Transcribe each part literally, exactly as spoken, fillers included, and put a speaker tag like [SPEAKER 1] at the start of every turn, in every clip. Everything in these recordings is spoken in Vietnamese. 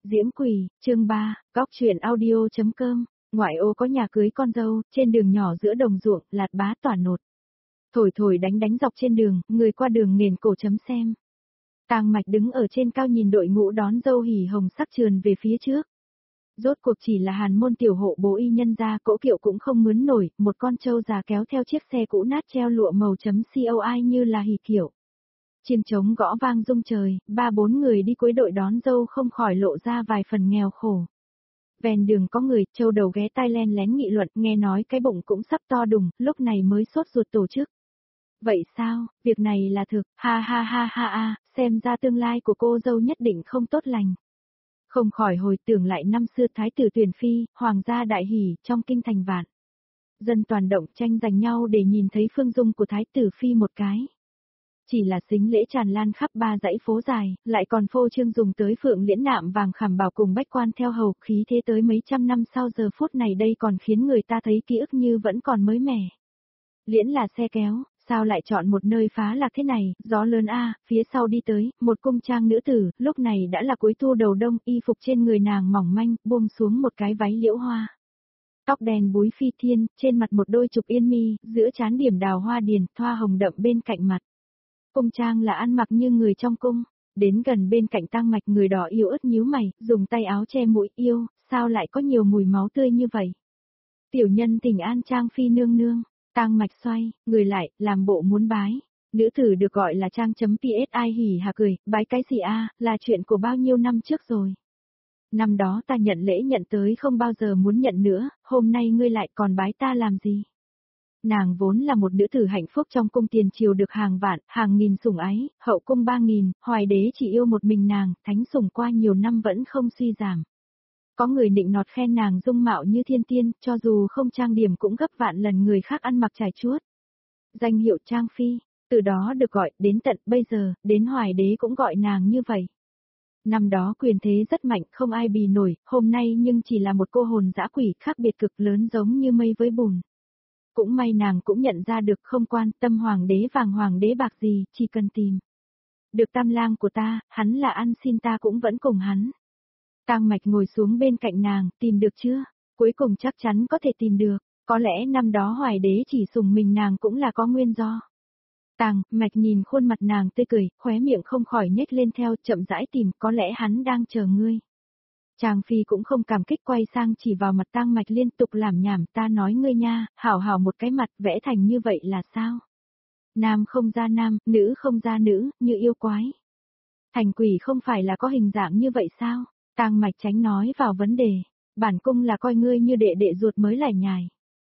[SPEAKER 1] Diễm Quỷ, chương ba, góc truyện audio.com, ngoại ô có nhà cưới con dâu, trên đường nhỏ giữa đồng ruộng, lạt bá tỏa nột. Thổi thổi đánh đánh dọc trên đường, người qua đường nền cổ chấm xem. Tàng Mạch đứng ở trên cao nhìn đội ngũ đón dâu hỉ hồng sắc trườn về phía trước. Rốt cuộc chỉ là hàn môn tiểu hộ bố y nhân gia, cỗ kiệu cũng không mướn nổi, một con trâu già kéo theo chiếc xe cũ nát treo lụa màu chấm coi như là hỉ kiệu. Chiêng trống gõ vang rung trời, ba bốn người đi cuối đội đón dâu không khỏi lộ ra vài phần nghèo khổ. Ven đường có người, trâu đầu ghé tai len lén nghị luận, nghe nói cái bụng cũng sắp to đùng, lúc này mới sốt ruột tổ chức. Vậy sao, việc này là thực, ha ha ha ha ha, xem ra tương lai của cô dâu nhất định không tốt lành. Không khỏi hồi tưởng lại năm xưa thái tử tuyển phi, hoàng gia đại hỷ, trong kinh thành vạn. Dân toàn động tranh giành nhau để nhìn thấy phương dung của thái tử phi một cái. Chỉ là sính lễ tràn lan khắp ba dãy phố dài, lại còn phô trương dùng tới phượng liễn nạm vàng khảm bảo cùng bách quan theo hầu, khí thế tới mấy trăm năm sau giờ phút này đây còn khiến người ta thấy ký ức như vẫn còn mới mẻ. Liễn là xe kéo, sao lại chọn một nơi phá lạc thế này, gió lớn a, phía sau đi tới, một cung trang nữ tử, lúc này đã là cuối thu đầu đông, y phục trên người nàng mỏng manh, buông xuống một cái váy liễu hoa. Tóc đèn búi phi thiên, trên mặt một đôi trục yên mi, giữa trán điểm đào hoa điền, thoa hồng đậm bên cạnh mặt. Cung trang là ăn mặc như người trong cung, đến gần bên cạnh Tang Mạch người đỏ yêu ớt nhíu mày, dùng tay áo che mũi, yêu, sao lại có nhiều mùi máu tươi như vậy? Tiểu nhân thỉnh an Trang phi nương nương. Tang Mạch xoay, người lại, làm bộ muốn bái. Nữ tử được gọi là Trang.psi hỉ hà cười, bái cái gì a, là chuyện của bao nhiêu năm trước rồi. Năm đó ta nhận lễ nhận tới không bao giờ muốn nhận nữa, hôm nay ngươi lại còn bái ta làm gì? Nàng vốn là một nữ tử hạnh phúc trong cung tiền triều được hàng vạn, hàng nghìn sủng ái, hậu cung ba nghìn, hoài đế chỉ yêu một mình nàng, thánh sủng qua nhiều năm vẫn không suy giảm. Có người nịnh nọt khen nàng dung mạo như thiên tiên, cho dù không trang điểm cũng gấp vạn lần người khác ăn mặc trải chuốt. Danh hiệu Trang Phi, từ đó được gọi, đến tận bây giờ, đến hoài đế cũng gọi nàng như vậy. Năm đó quyền thế rất mạnh, không ai bì nổi, hôm nay nhưng chỉ là một cô hồn dã quỷ khác biệt cực lớn giống như mây với bùn. Cũng may nàng cũng nhận ra được không quan tâm hoàng đế vàng hoàng đế bạc gì, chỉ cần tìm. Được tam lang của ta, hắn là ăn xin ta cũng vẫn cùng hắn. Tang Mạch ngồi xuống bên cạnh nàng, tìm được chưa? Cuối cùng chắc chắn có thể tìm được, có lẽ năm đó hoài đế chỉ sủng mình nàng cũng là có nguyên do. Tang Mạch nhìn khuôn mặt nàng tươi cười, khóe miệng không khỏi nhếch lên theo, chậm rãi tìm, có lẽ hắn đang chờ ngươi. Trang Phi cũng không cảm kích, quay sang chỉ vào mặt Tang Mạch liên tục làm nhảm, ta nói ngươi nha, hảo hảo một cái mặt vẽ thành như vậy là sao? Nam không ra nam, nữ không ra nữ, như yêu quái. Thành quỷ không phải là có hình dạng như vậy sao? Tang Mạch tránh nói vào vấn đề, bản cung là coi ngươi như đệ đệ ruột mới lải nhải.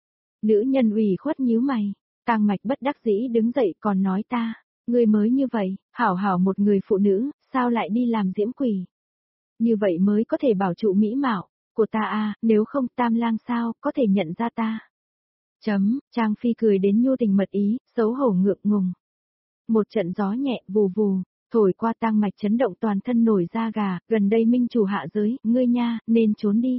[SPEAKER 1] Nữ nhân ủy khuất nhíu mày, Tang Mạch bất đắc dĩ đứng dậy còn nói ta, ngươi mới như vậy, hảo hảo một người phụ nữ, sao lại đi làm diễm quỷ? Như vậy mới có thể bảo trụ mỹ mạo của ta à, nếu không tam lang sao, có thể nhận ra ta. Chấm, Trang Phi cười đến nhu tình mật ý, xấu hổ ngượng ngùng. Một trận gió nhẹ vù vù, thổi qua Tang Mạch chấn động toàn thân nổi da gà, gần đây minh chủ hạ giới, ngươi nha, nên trốn đi.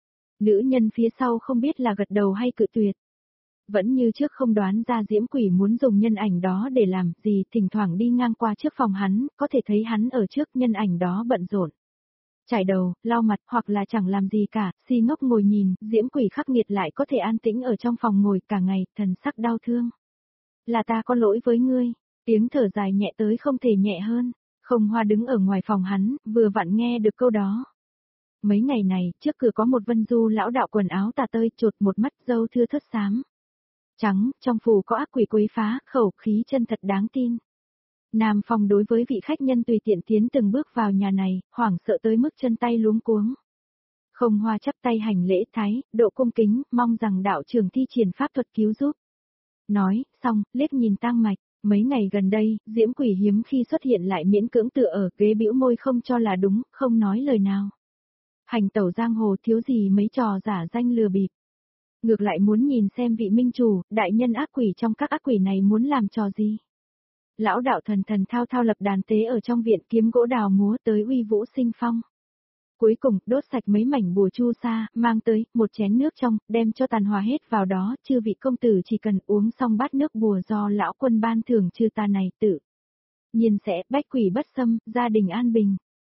[SPEAKER 1] Nữ nhân phía sau không biết là gật đầu hay cự tuyệt. Vẫn như trước không đoán ra diễm quỷ muốn dùng nhân ảnh đó để làm gì, thỉnh thoảng đi ngang qua trước phòng hắn, có thể thấy hắn ở trước nhân ảnh đó bận rộn. Chải đầu, lau mặt hoặc là chẳng làm gì cả, si ngốc ngồi nhìn, diễm quỷ khắc nghiệt lại có thể an tĩnh ở trong phòng ngồi cả ngày, thần sắc đau thương. Là ta có lỗi với ngươi, tiếng thở dài nhẹ tới không thể nhẹ hơn, Không Hoa đứng ở ngoài phòng hắn, vừa vặn nghe được câu đó. Mấy ngày này, trước cửa có một vân du lão đạo quần áo tà tơi chột một mắt dâu thưa thớt xám. Trắng, trong phủ có ác quỷ quấy phá, khẩu khí chân thật đáng tin. Nam Phong đối với vị khách nhân tùy tiện tiến từng bước vào nhà này, hoảng sợ tới mức chân tay luống cuống. Không Hoa chắp tay hành lễ thái, độ cung kính, mong rằng đạo trưởng thi triển pháp thuật cứu giúp. Nói, xong, liếc nhìn Tang Mạch, mấy ngày gần đây, diễm quỷ hiếm khi xuất hiện lại miễn cưỡng tựa ở ghế bĩu môi không cho là đúng, không nói lời nào. Hành tẩu giang hồ thiếu gì mấy trò giả danh lừa bịp. Ngược lại muốn nhìn xem vị minh chủ, đại nhân ác quỷ trong các ác quỷ này muốn làm trò gì. Lão đạo thần thần thao thao lập đàn tế ở trong viện kiếm gỗ đào múa tới uy vũ sinh phong. Cuối cùng, đốt sạch mấy mảnh bùa chu sa, mang tới, một chén nước trong, đem cho tàn hòa hết vào đó, chư vị công tử chỉ cần uống xong bát nước bùa do lão quân ban thưởng chư ta này tự. Nhiên sẽ, bách quỷ bất xâm, gia đình an bình.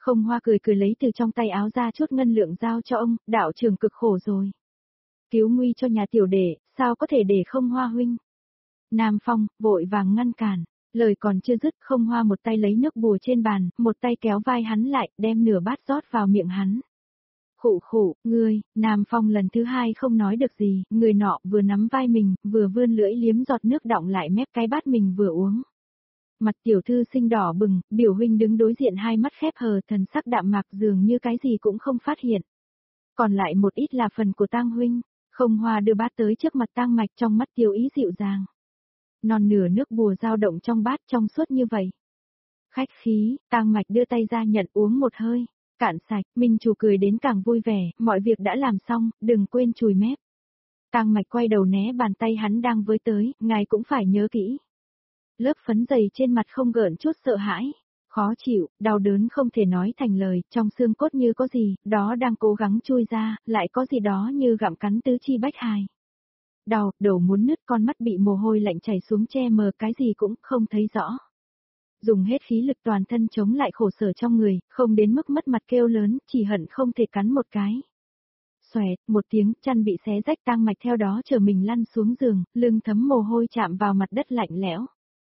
[SPEAKER 1] Không Hoa cười cười lấy từ trong tay áo ra chút ngân lượng giao cho ông, đạo trưởng cực khổ rồi. Cứu nguy cho nhà tiểu đệ, sao có thể để Không Hoa huynh. Nam Phong, vội vàng ngăn cản, lời còn chưa dứt Không Hoa một tay lấy nước bùa trên bàn, một tay kéo vai hắn lại, đem nửa bát rót vào miệng hắn. Khụ khụ, ngươi, Nam Phong lần thứ hai không nói được gì, người nọ vừa nắm vai mình, vừa vươn lưỡi liếm giọt nước đọng lại mép cái bát mình vừa uống. Mặt tiểu thư xinh đỏ bừng, biểu huynh đứng đối diện hai mắt khép hờ thần sắc đạm mạc dường như cái gì cũng không phát hiện. Còn lại một ít là phần của Tang huynh, Không Hoa đưa bát tới trước mặt Tang Mạch trong mắt tiêu ý dịu dàng. Non nửa nước bùa dao động trong bát trong suốt như vậy. Khách khí, Tang Mạch đưa tay ra nhận uống một hơi, cạn sạch, Minh Chủ cười đến càng vui vẻ, mọi việc đã làm xong, đừng quên chùi mép. Tang Mạch quay đầu né bàn tay hắn đang với tới, ngài cũng phải nhớ kỹ. Lớp phấn dày trên mặt không gợn chút sợ hãi, khó chịu, đau đớn không thể nói thành lời, trong xương cốt như có gì, đó đang cố gắng chui ra, lại có gì đó như gặm cắn tứ chi bách hài. Đau, đầu muốn nứt, con mắt bị mồ hôi lạnh chảy xuống che mờ, cái gì cũng không thấy rõ. Dùng hết khí lực toàn thân chống lại khổ sở trong người, không đến mức mất mặt kêu lớn, chỉ hận không thể cắn một cái. Xoẹt, một tiếng, chăn bị xé rách, Tang Mạch theo đó chờ mình lăn xuống giường, lưng thấm mồ hôi chạm vào mặt đất lạnh lẽo.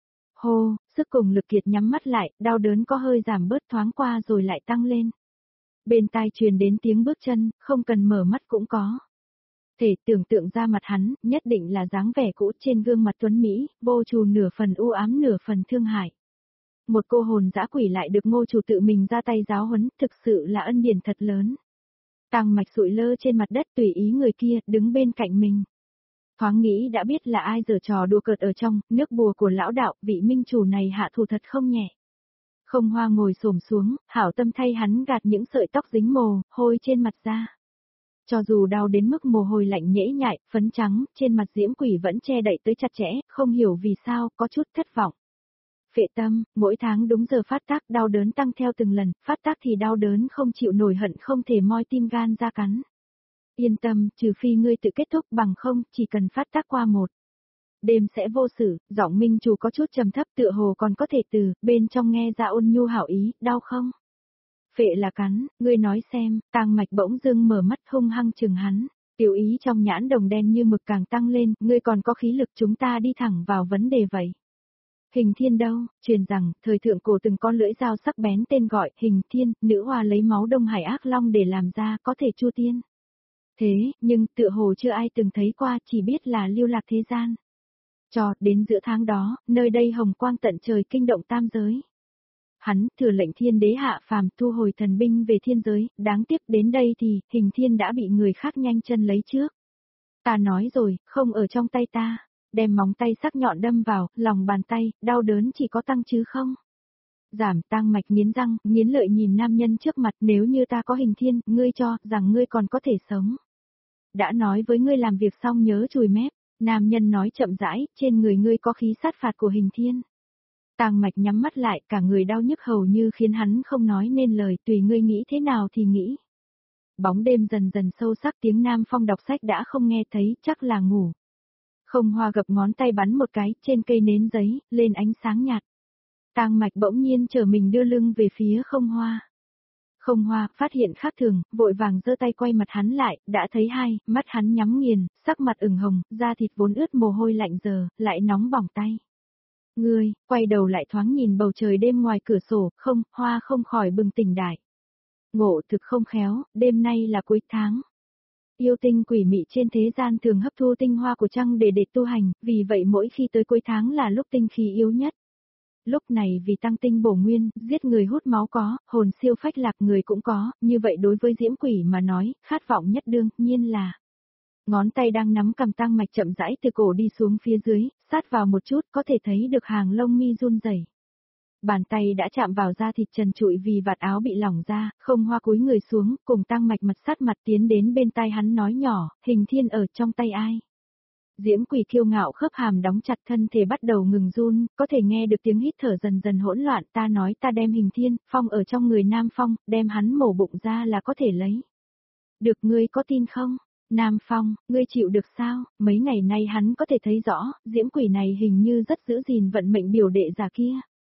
[SPEAKER 1] Hô, sức cùng lực kiệt nhắm mắt lại, đau đớn có hơi giảm bớt thoáng qua rồi lại tăng lên. Bên tai truyền đến tiếng bước chân, không cần mở mắt cũng có. Thể tưởng tượng ra mặt hắn, nhất định là dáng vẻ cũ trên gương mặt tuấn Mỹ, vô trù nửa phần u ám nửa phần thương hại. Một cô hồn dã quỷ lại được Ngô chủ tự mình ra tay giáo huấn, thực sự là ân điển thật lớn. Tang Mạch sụi lơ trên mặt đất tùy ý người kia, đứng bên cạnh mình. Thoáng nghĩ đã biết là ai giở trò đùa cợt ở trong, nước bùa của lão đạo, vị minh chủ này hạ thủ thật không nhẹ. Không Hoa ngồi xổm xuống, hảo tâm thay hắn gạt những sợi tóc dính mồ, hôi trên mặt ra. Cho dù đau đến mức mồ hôi lạnh nhễ nhại, phấn trắng, trên mặt diễm quỷ vẫn che đậy tới chặt chẽ, không hiểu vì sao, có chút thất vọng. Phệ tâm, mỗi tháng đúng giờ phát tác, đau đớn tăng theo từng lần, phát tác thì đau đớn không chịu nổi, hận không thể moi tim gan ra cắn. Yên tâm, trừ phi ngươi tự kết thúc, bằng không, chỉ cần phát tác qua một đêm sẽ vô sự. Giọng Minh Chủ có chút trầm thấp, tựa hồ còn có thể từ bên trong nghe ra ôn nhu hảo ý, đau không? Phệ là cắn, ngươi nói xem. Tang Mạch bỗng dưng mở mắt hung hăng chừng hắn, tiểu ý trong nhãn đồng đen như mực càng tăng lên, ngươi còn có khí lực, chúng ta đi thẳng vào vấn đề vậy. Hình Thiên đâu? Truyền rằng, thời thượng cổ từng có lưỡi dao sắc bén tên gọi Hình Thiên, nữ hoa lấy máu Đông Hải ác long để làm ra, có thể chu tiên. Thế, nhưng tựa hồ chưa ai từng thấy qua, chỉ biết là lưu lạc thế gian. Cho, đến giữa tháng đó, nơi đây hồng quang tận trời kinh động tam giới. Hắn, thừa lệnh thiên đế hạ phàm thu hồi thần binh về thiên giới, đáng tiếc đến đây thì, Hình Thiên đã bị người khác nhanh chân lấy trước. Ta nói rồi, không ở trong tay ta, đem móng tay sắc nhọn đâm vào, lòng bàn tay, đau đớn chỉ có tăng chứ không. Giảm. Tang Mạch nghiến răng, nghiến lợi nhìn nam nhân trước mặt, nếu như ta có Hình Thiên, ngươi cho, rằng ngươi còn có thể sống. Đã nói với ngươi làm việc xong nhớ chùi mép, nam nhân nói chậm rãi, trên người ngươi có khí sát phạt của Hình Thiên. Tang Mạch nhắm mắt lại, cả người đau nhức hầu như khiến hắn không nói nên lời, tùy ngươi nghĩ thế nào thì nghĩ. Bóng đêm dần dần sâu sắc, tiếng Nam Phong đọc sách đã không nghe thấy, chắc là ngủ. Không Hoa gập ngón tay bắn một cái, trên cây nến giấy, lên ánh sáng nhạt. Tang Mạch bỗng nhiên trở mình đưa lưng về phía Không Hoa. Không Hoa, phát hiện khác thường, vội vàng giơ tay quay mặt hắn lại, đã thấy hai, mắt hắn nhắm nghiền, sắc mặt ửng hồng, da thịt vốn ướt mồ hôi lạnh giờ, lại nóng bỏng tay. Ngươi, quay đầu lại thoáng nhìn bầu trời đêm ngoài cửa sổ, Không, Hoa không khỏi bừng tỉnh đại. Ngộ thực không khéo, đêm nay là cuối tháng. Yêu tinh quỷ mị trên thế gian thường hấp thu tinh hoa của trăng để để tu hành, vì vậy mỗi khi tới cuối tháng là lúc tinh khí yếu nhất. Lúc này vì tăng tinh bổ nguyên, giết người hút máu có, hồn siêu phách lạc người cũng có, như vậy đối với diễm quỷ mà nói, khát vọng nhất đương nhiên là. Ngón tay đang nắm cầm Tang Mạch chậm rãi từ cổ đi xuống phía dưới, sát vào một chút có thể thấy được hàng lông mi run rẩy. Bàn tay đã chạm vào da thịt trần trụi vì vạt áo bị lỏng ra, Không Hoa cúi người xuống, cùng Tang Mạch mặt sát mặt tiến đến bên tai hắn nói nhỏ, Hình Thiên ở trong tay ai? Diễm quỷ kiêu ngạo khớp hàm đóng chặt, thân thể bắt đầu ngừng run, có thể nghe được tiếng hít thở dần dần hỗn loạn, ta nói ta đem Hình Thiên, Phong ở trong người Nam Phong, đem hắn mổ bụng ra là có thể lấy. Được, ngươi có tin không? Nam Phong, ngươi chịu được sao? Mấy ngày nay hắn có thể thấy rõ, diễm quỷ này hình như rất giữ gìn vận mệnh biểu đệ già kia.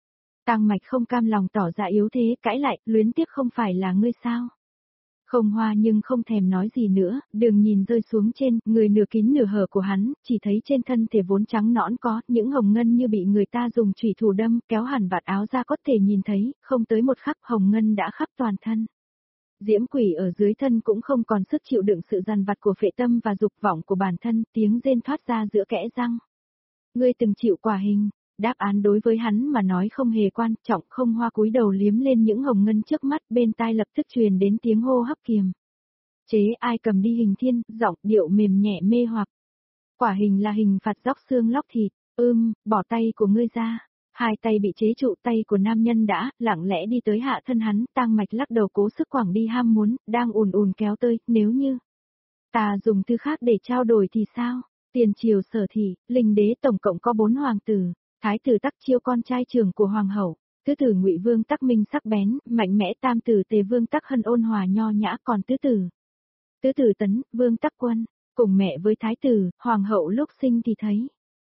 [SPEAKER 1] Tang Mạch không cam lòng tỏ ra yếu thế, cãi lại, luyến tiếc không phải là ngươi sao? Không Hoa nhưng không thèm nói gì nữa, đường nhìn rơi xuống trên, người nửa kín nửa hở của hắn, chỉ thấy trên thân thể vốn trắng nõn có, những hồng ngân như bị người ta dùng chủy thủ đâm, kéo hẳn vạt áo ra có thể nhìn thấy, không tới một khắc hồng ngân đã khắp toàn thân. Diễm quỷ ở dưới thân cũng không còn sức chịu đựng sự dằn vặt của phệ tâm và dục vọng của bản thân, tiếng rên thoát ra giữa kẽ răng. Ngươi từng chịu quả hình. Đáp án đối với hắn mà nói không hề quan trọng, Không Hoa cúi đầu liếm lên những hồng ngân trước mắt, bên tai lập tức truyền đến tiếng hô hấp kiềm. Chế ai cầm đi hình thiên, giọng điệu mềm nhẹ mê hoặc. Quả hình là hình phạt róc xương lóc thịt, ưm, bỏ tay của ngươi ra. Hai tay bị chế trụ, tay của nam nhân đã, lặng lẽ đi tới hạ thân hắn, Tang Mạch lắc đầu cố sức quẳng đi ham muốn, đang ùn ùn kéo tới, nếu như ta dùng thứ khác để trao đổi thì sao? Tiền triều Sở Thị, Linh Đế tổng cộng có bốn hoàng tử. Thái tử Tắc Chiêu con trai trưởng của hoàng hậu, tứ tử Ngụy Vương Tắc Minh sắc bén, mạnh mẽ, tam tử Tề Vương Tắc Hân ôn hòa nho nhã, còn tứ tử, tứ tử Tấn, Vương Tắc Quân, cùng mẹ với thái tử, hoàng hậu lúc sinh thì thấy.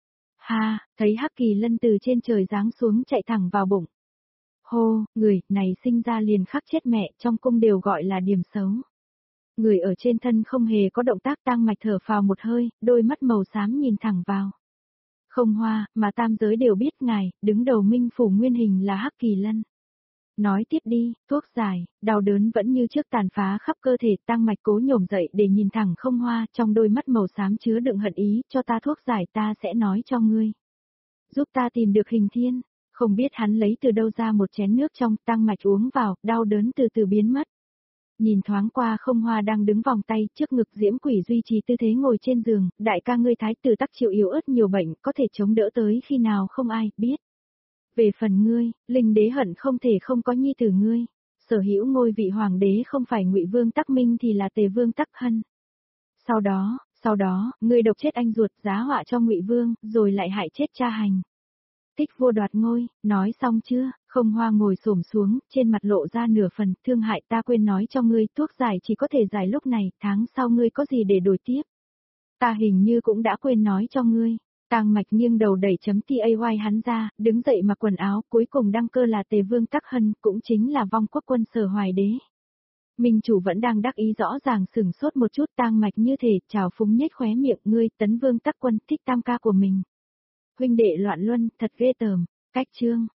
[SPEAKER 1] Ha, thấy Hắc Kỳ Lân từ trên trời giáng xuống chạy thẳng vào bụng. Hô, người này sinh ra liền khắc chết mẹ, trong cung đều gọi là điểm xấu. Người ở trên thân không hề có động tác, Tang Mạch thở phào một hơi, đôi mắt màu xám nhìn thẳng vào. Không Hoa, mà tam giới đều biết ngài, đứng đầu Minh phủ nguyên hình là Hắc Kỳ Lân. Nói tiếp đi, thuốc giải, đau đớn vẫn như trước tàn phá khắp cơ thể, Tang Mạch cố nhổm dậy để nhìn thẳng Không Hoa, trong đôi mắt màu xám chứa đựng hận ý, cho ta thuốc giải ta sẽ nói cho ngươi. Giúp ta tìm được hình thiên, không biết hắn lấy từ đâu ra một chén nước trong, Tang Mạch uống vào, đau đớn từ từ biến mất. Nhìn thoáng qua Không Hoa đang đứng vòng tay trước ngực Diễm Quỷ duy trì tư thế ngồi trên giường, đại ca ngươi thái tử Tắc Chiêu yếu ớt nhiều bệnh, có thể chống đỡ tới khi nào không ai biết. Về phần ngươi, Linh Đế hận không thể không có nhi tử ngươi, sở hữu ngôi vị hoàng đế không phải Ngụy Vương Tắc Minh thì là Tề Vương Tắc Hân. Sau đó, sau đó, ngươi độc chết anh ruột, giá họa cho Ngụy Vương, rồi lại hại chết cha hành. Tích vua đoạt ngôi, nói xong chưa? Không Hoa ngồi xổm xuống, trên mặt lộ ra nửa phần, thương hại ta quên nói cho ngươi, thuốc giải chỉ có thể giải lúc này, tháng sau ngươi có gì để đổi tiếp. Ta hình như cũng đã quên nói cho ngươi. Tang Mạch nghiêng đầu đẩy chấm tay hắn ra, đứng dậy mặc quần áo, cuối cùng đăng cơ là Tề Vương Tắc Hân, cũng chính là vong quốc quân Sở Hoài Đế. Minh chủ vẫn đang đắc ý rõ ràng sừng sốt một chút, Tang Mạch như thể trào phúng nhếch khóe miệng, ngươi Tấn Vương Tắc Quân thích tam ca của mình. Huynh đệ loạn luân, thật ghê tởm, cách chương.